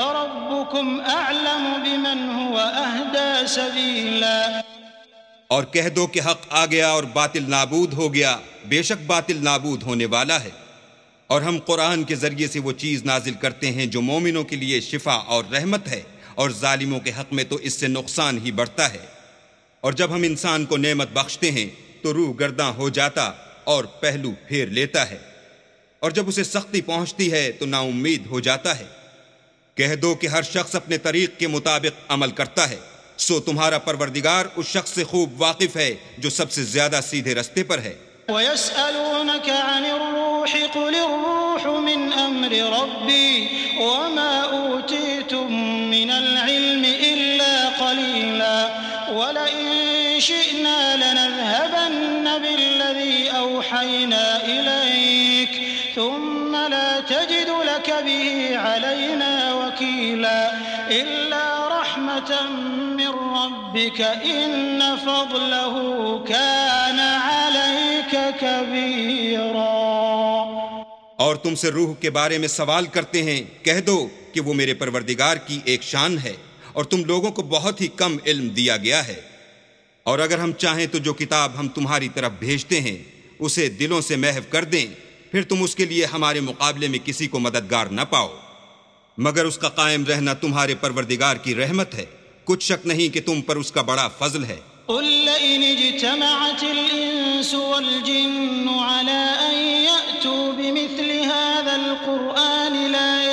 فربكم أعلم بمن هو أهدى سبيلا۔ اور کہہ دو کہ حق آ گیا اور باطل نابود ہو گیا، بے شک باطل نابود ہونے والا ہے، اور ہم قرآن کے ذریعے سے وہ چیز نازل کرتے ہیں جو مومنوں کے لیے شفا اور رحمت ہے، اور ظالموں کے حق میں تو اس سے نقصان ہی بڑھتا ہے۔ اور جب ہم انسان کو نعمت بخشتے ہیں تو روح گرداں ہو جاتا اور پہلو پھیر لیتا ہے، اور جب اسے سختی پہنچتی ہے تو نا امید ہو جاتا ہے۔ کہہ دو کہ ہر شخص اپنے طریق کے مطابق عمل کرتا ہے، سو تمہارا پروردگار اس شخص سے خوب واقف ہے جو سب سے زیادہ سیدھے رستے پر ہے۔ وَيَسْأَلُونَكَ عَنِ الرُّوحِ قُلِ الرُّوحُ مِنْ أَمْرِ رَبِّي وَمَا أُوتِيتُم مِّنَ الْعِلْمِ إِلَّا قَلِيلًا وَلَئِن شِئْنَا لَنَذْهَبَنَّ بِالَّذِي أَوْحَيْنَا إِلَيْكَ ثُمَّ لَا تَجِدُ لَكَ بِهِ عَلَيْنَا وَكِيلًا إِلَّا رَحْمَةً مِّن رَّبِّكَ إِنَّ فَضْلَهُ كَانَ عَلَيْكَ كَبِيرًا۔ اور تم سے روح کے بارے میں سوال کرتے ہیں، کہہ دو کہ وہ میرے پروردگار کی ایک شان ہے، اور تم لوگوں کو بہت ہی کم علم دیا گیا ہے۔ اور اگر ہم چاہیں تو جو کتاب ہم تمہاری طرف بھیجتے ہیں اسے دلوں سے محو کر دیں، پھر تم اس کے لیے ہمارے مقابلے میں کسی کو مددگار نہ پاؤ، مگر اس کا قائم رہنا تمہارے پروردگار کی رحمت ہے، کچھ شک نہیں کہ تم پر اس کا بڑا فضل ہے۔ قل لئن اجتمعت الإنس والجن على أن يأتوا بمثل هذا القرآن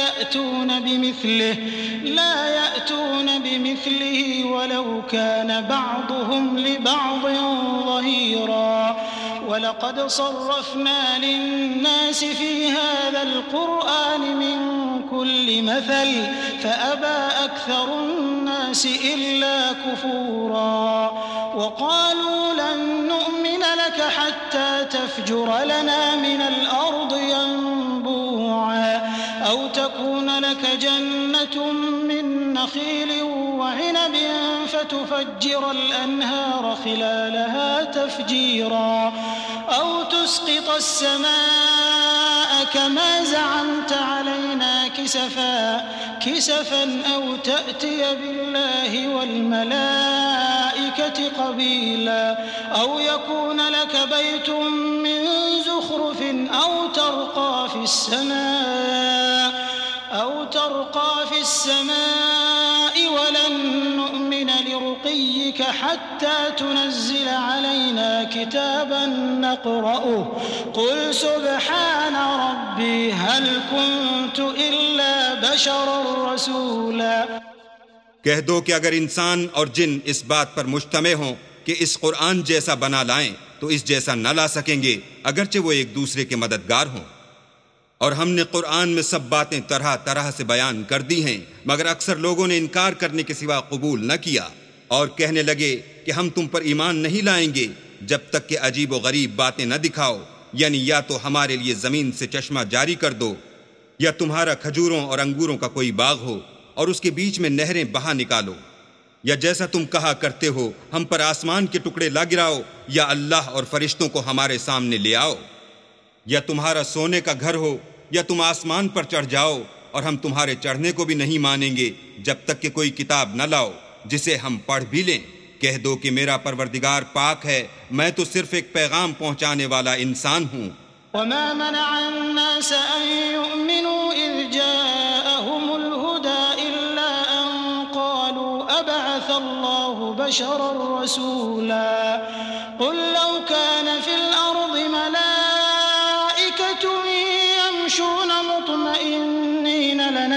لا يأتون بمثله ولو كان بعضهم لبعض ظهيرا ولقد صرفنا للناس في هذا القرآن من كل مثل فأبى أكثر الناس إلا كفورا وقالوا لن نؤمن لك حتى تفجر لنا من الأرض ينبوعا أو تكون لك جنة من نخيل وعنب فتفجر الأنهار خلالها تفجيرا أو تسقط السماء كما زعمت علينا كسفا أو تأتي بالله والملائكة قبيلا أو يكون لك بيت من زخرف أو ترقى في السماء ولن نؤمن لرقيك حتى تنزل علينا كتابا نقرأه قل سبحان ربي هل كنت إلا بشرا رسولا۔ کہہ دو کہ اگر انسان اور جن اس بات پر مجتمع ہوں کہ اس قرآن جیسا بنا لائیں تو اس جیسا نہ لا سکیں گے، اگرچہ وہ ایک دوسرے کے مددگار ہوں۔ اور ہم نے قرآن میں سب باتیں طرح طرح سے بیان کر دی ہیں، مگر اکثر لوگوں نے انکار کرنے کے سوا قبول نہ کیا، اور کہنے لگے کہ ہم تم پر ایمان نہیں لائیں گے جب تک کہ عجیب و غریب باتیں نہ دکھاؤ، یعنی یا تو ہمارے لیے زمین سے چشمہ جاری کر دو، یا تمہارا کھجوروں اور انگوروں کا کوئی باغ ہو اور اس کے بیچ میں نہریں بہا نکالو، یا جیسا تم کہا کرتے ہو ہم پر آسمان کے ٹکڑے لا گراؤ، یا اللہ اور فرشتوں کو ہمارے سامنے لے آؤ، یا تمہارا سونے کا گھر ہو، یا تم آسمان پر چڑھ جاؤ، اور ہم تمہارے چڑھنے کو بھی نہیں مانیں گے جب تک کہ کوئی کتاب نہ لاؤ جسے ہم پڑھ بھی لیں۔ کہہ دو کہ میرا پروردگار پاک ہے، میں تو صرف ایک پیغام پہنچانے والا انسان ہوں۔ وما منع الناس أن يؤمنوا إذ جاءهم الهدى إلا أن قالوا أبعث الله بشرا رسولا قل لو كان في الأرض ملائكة يمشون مطمئنين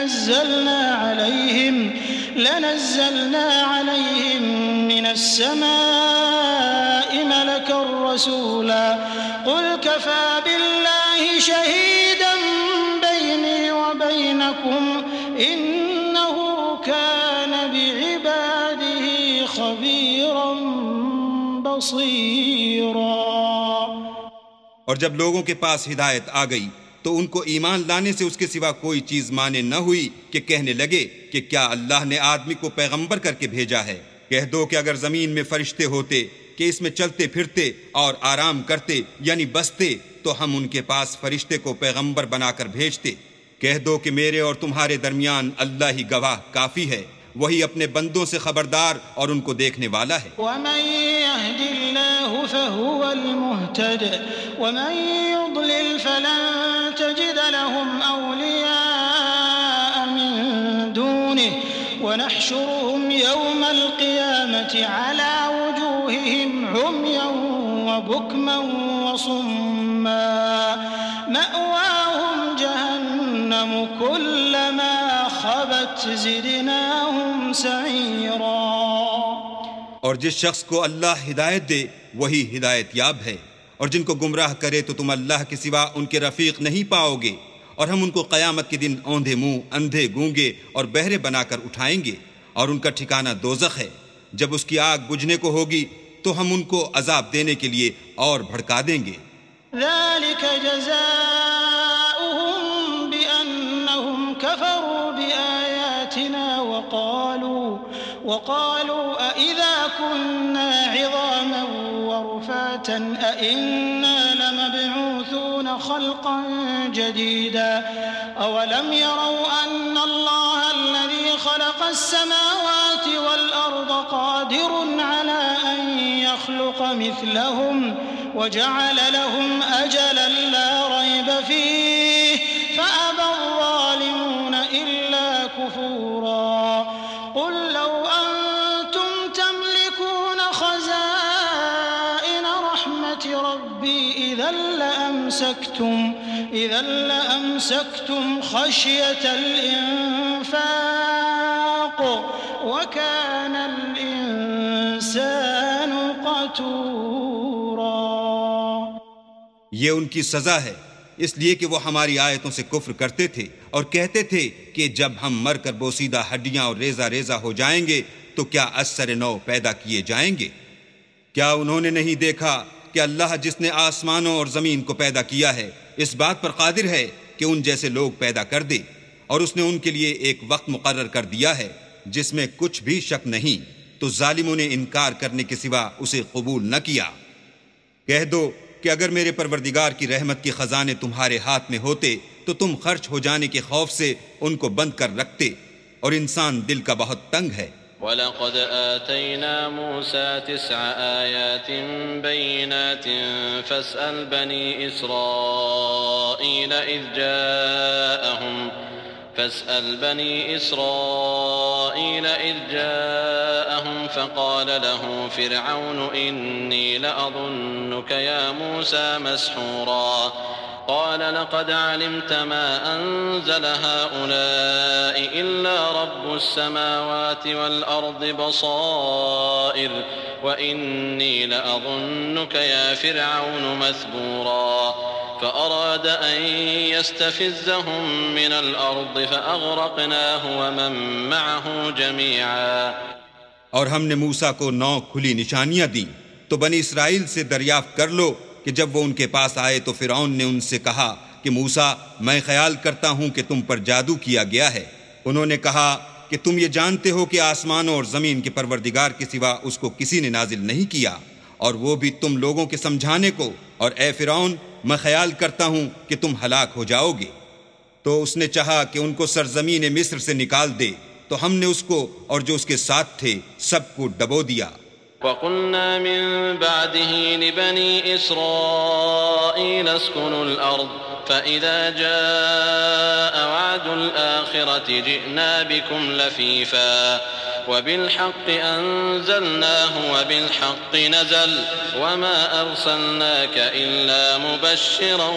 لنزلنا عليهم من السماء ملكا رسولا قل كفى بالله شهيدا بيني وبينكم إنه كان بعباده خبيرا بصيرا۔ اور جب لوگوں کے پاس ہدایت آ گئی تو ان کو ایمان لانے سے اس کے سوا کوئی چیز مانے نہ ہوئی کہ کہنے لگے کہ کیا اللہ نے آدمی کو پیغمبر کر کے بھیجا ہے۔ کہہ دو کہ اگر زمین میں فرشتے ہوتے کہ اس میں چلتے پھرتے اور آرام کرتے یعنی بستے تو ہم ان کے پاس فرشتے کو پیغمبر بنا کر بھیجتے۔ کہہ دو کہ میرے اور تمہارے درمیان اللہ ہی گواہ کافی ہے، وہی اپنے بندوں سے خبردار اور ان کو دیکھنے والا ہے۔ ومن يهد الله فهو المهتد ومن يضلل فلن تجد لهم أولياء من دونه ونحشرهم يوم القيامة على وجوههم عميا وبكما وصما مأواهم جهنم كلما خبت زدناهم سعيرا۔ اور جس شخص کو اللہ ہدایت دے وہی ہدایت یاب ہے، اور جن کو گمراہ کرے تو تم اللہ کے سوا ان کے رفیق نہیں پاؤ گے، اور ہم ان کو قیامت کے دن اوندھے منہ، اندھے گونگے اور بہرے بنا کر اٹھائیں گے، اور ان کا ٹھکانہ دوزخ ہے۔ جب اس کی آگ بجھنے کو ہوگی تو ہم ان کو عذاب دینے کے لیے اور بھڑکا دیں گے۔ ذلك جزاؤهم بأنهم كفروا بآياتنا وقالوا أإذا كنا عظاما ورفاتا أإنا لمبعوثون يخلقون خلقا جديدا أولم يروا أن الله الذي خلق السماوات والأرض قادر على أن يخلق مثلهم وجعل لهم أجلا لا ريب فيه فأبى الظالمون إلا كفورا قل لو أنتم تملكون خزائن رحمة ربي إذا لأمسكتم خشية الإنفاق وكان الإنسان قتورا۔ یہ ان کی سزا ہے اس لیے کہ وہ ہماری آیتوں سے کفر کرتے تھے اور کہتے تھے کہ جب ہم مر کر بوسیدہ ہڈیاں اور ریزہ ریزہ ہو جائیں گے تو کیا اثر نو پیدا کیے جائیں گے؟ کیا انہوں نے نہیں دیکھا کہ اللہ جس نے آسمانوں اور زمین کو پیدا کیا ہے اس بات پر قادر ہے کہ ان جیسے لوگ پیدا کر دے، اور اس نے ان کے لیے ایک وقت مقرر کر دیا ہے جس میں کچھ بھی شک نہیں، تو ظالموں نے انکار کرنے کے سوا اسے قبول نہ کیا۔ کہہ دو کہ اگر میرے پروردگار کی رحمت کے خزانے تمہارے ہاتھ میں ہوتے تو تم خرچ ہو جانے کے خوف سے ان کو بند کر رکھتے، اور انسان دل کا بہت تنگ ہے۔ وَلَقَدْ آتَيْنَا مُوسَى 9 آيَاتٍ بَيِّنَاتٍ فَاسْأَلْ بَنِي إِسْرَائِيلَ إِذْ جَاءَهُمْ فَقَالَ لَهُ فِرْعَوْنُ إِنِّي لَأَظُنُّكَ يَا مُوسَى مَسْحُورًا قال لقد علمت ما أنزل هؤلاء إلا رب السماوات والأرض بصائر وإني لأظنك يا فرعون مثبورا فأراد أن يستفزهم من الأرض فأغرقناه ومن معه جميعا۔ اور ہم نے موسیٰ کو 9 کھلی نشانیاں دیں، تو بنی اسرائیل سے دریافت کر لو کہ جب وہ ان کے پاس آئے تو فرعون نے ان سے کہا کہ موسیٰ میں خیال کرتا ہوں کہ تم پر جادو کیا گیا ہے۔ انہوں نے کہا کہ تم یہ جانتے ہو کہ آسمانوں اور زمین کے پروردگار کے سوا اس کو کسی نے نازل نہیں کیا، اور وہ بھی تم لوگوں کے سمجھانے کو، اور اے فرعون میں خیال کرتا ہوں کہ تم ہلاک ہو جاؤ گے۔ تو اس نے چاہا کہ ان کو سرزمین مصر سے نکال دے، تو ہم نے اس کو اور جو اس کے ساتھ تھے سب کو ڈبو دیا۔ وَقُلْنَا مِن بَعْدِهِ لِبَنِي إِسْرَائِيلَ اسْكُنُوا الْأَرْضَ فَإِذَا جَاءَ وَعْدُ الْآخِرَةِ جِئْنَا بِكُمْ لَفِيفًا وَبِالْحَقِّ أَنزَلْنَاهُ وَبِالْحَقِّ نَزَلَ وَمَا أَرْسَلْنَاكَ إِلَّا مُبَشِّرًا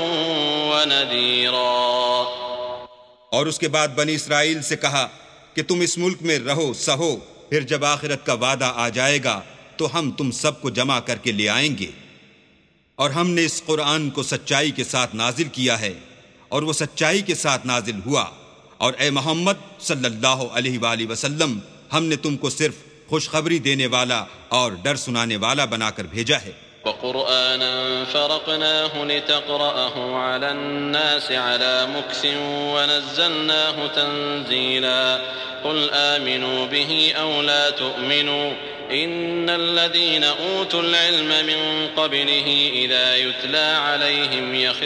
وَنَذِيرًا۔ اور اس کے بعد بنی اسرائیل سے کہا کہ تم اس ملک میں رہو سہو، پھر جب آخرت کا وعدہ آ جائے گا تو ہم تم سب کو جمع کر کے لے آئیں گے۔ اور ہم نے اس قرآن کو سچائی کے ساتھ نازل کیا ہے، اور وہ سچائی کے ساتھ نازل ہوا، اور اے محمد صلی اللہ علیہ وآلہ وسلم ہم نے تم کو صرف خوشخبری دینے والا اور ڈر سنانے والا بنا کر بھیجا ہے۔ وَقُرْآنًا فَرَقْنَاهُ لِتَقْرَأَهُ عَلَى النَّاسِ عَلَى مُكْثٍ وَنَزَّلْنَاهُ تَنزِيلًا قُلْ آمِنُوا بِهِ أَوْ لَا تُؤْمِنُوا إِنَّ الَّذِينَ أُوتُوا الْعِلْمَ مِنْ قَبْلِهِ إِذَا يُتْلَى عَلَيْهِمْ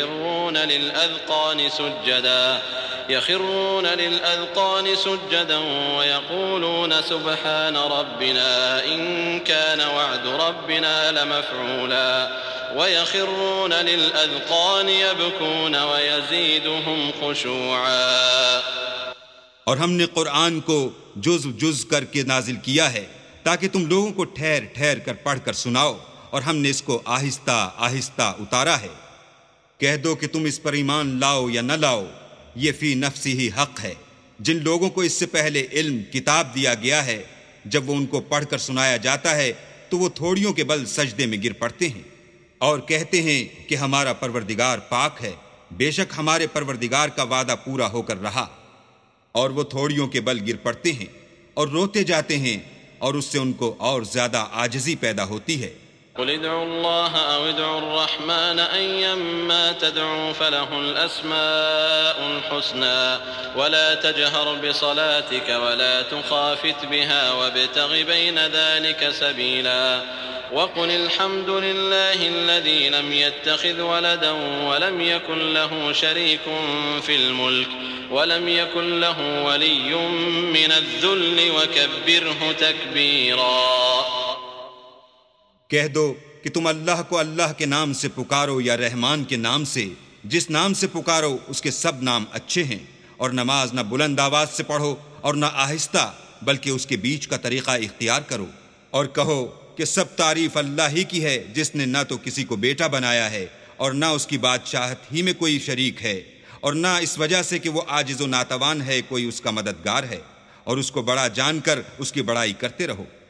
يخرون للأذقان سجدا ويقولون سبحان ربنا إن كان وعد ربنا لمفعولا ويخرون للأذقان يبكون ويزيدهم خشوعا۔ اور ہم نے قرآن کو جز جز کر کے نازل کیا ہے تاکہ تم لوگوں کو ٹھہر ٹھہر کر پڑھ کر سناؤ، اور ہم نے اس کو آہستہ آہستہ اتارا ہے۔ کہہ دو کہ تم اس پر ایمان لاؤ یا نہ لاؤ، یہ فی نفسی ہی حق ہے۔ جن لوگوں کو اس سے پہلے علم کتاب دیا گیا ہے، جب وہ ان کو پڑھ کر سنایا جاتا ہے تو وہ تھوڑیوں کے بل سجدے میں گر پڑتے ہیں اور کہتے ہیں کہ ہمارا پروردگار پاک ہے، بے شک ہمارے پروردگار کا وعدہ پورا ہو کر رہا، اور وہ تھوڑیوں کے بل گر پڑتے ہیں اور روتے جاتے ہیں، اور اس سے ان کو اور زیادہ عاجزی پیدا ہوتی ہے۔ قل ادعوا الله أو ادعوا الرحمن أيما تدعوا فله الأسماء الحسنى ولا تجهر بصلاتك ولا تخافت بها وابتغ بين ذلك سبيلا وقل الحمد لله الذي لم يتخذ ولدا ولم يكن له شريك في الملك ولم يكن له ولي من الذل وكبره تكبيرا۔ کہہ دو کہ تم اللہ کو اللہ کے نام سے پکارو یا رحمان کے نام سے، جس نام سے پکارو اس کے سب نام اچھے ہیں، اور نماز نہ بلند آواز سے پڑھو اور نہ آہستہ، بلکہ اس کے بیچ کا طریقہ اختیار کرو، اور کہو کہ سب تعریف اللہ ہی کی ہے جس نے نہ تو کسی کو بیٹا بنایا ہے اور نہ اس کی بادشاہت ہی میں کوئی شریک ہے، اور نہ اس وجہ سے کہ وہ عاجز و ناتوان ہے کوئی اس کا مددگار ہے، اور اس کو بڑا جان کر اس کی بڑائی کرتے رہو۔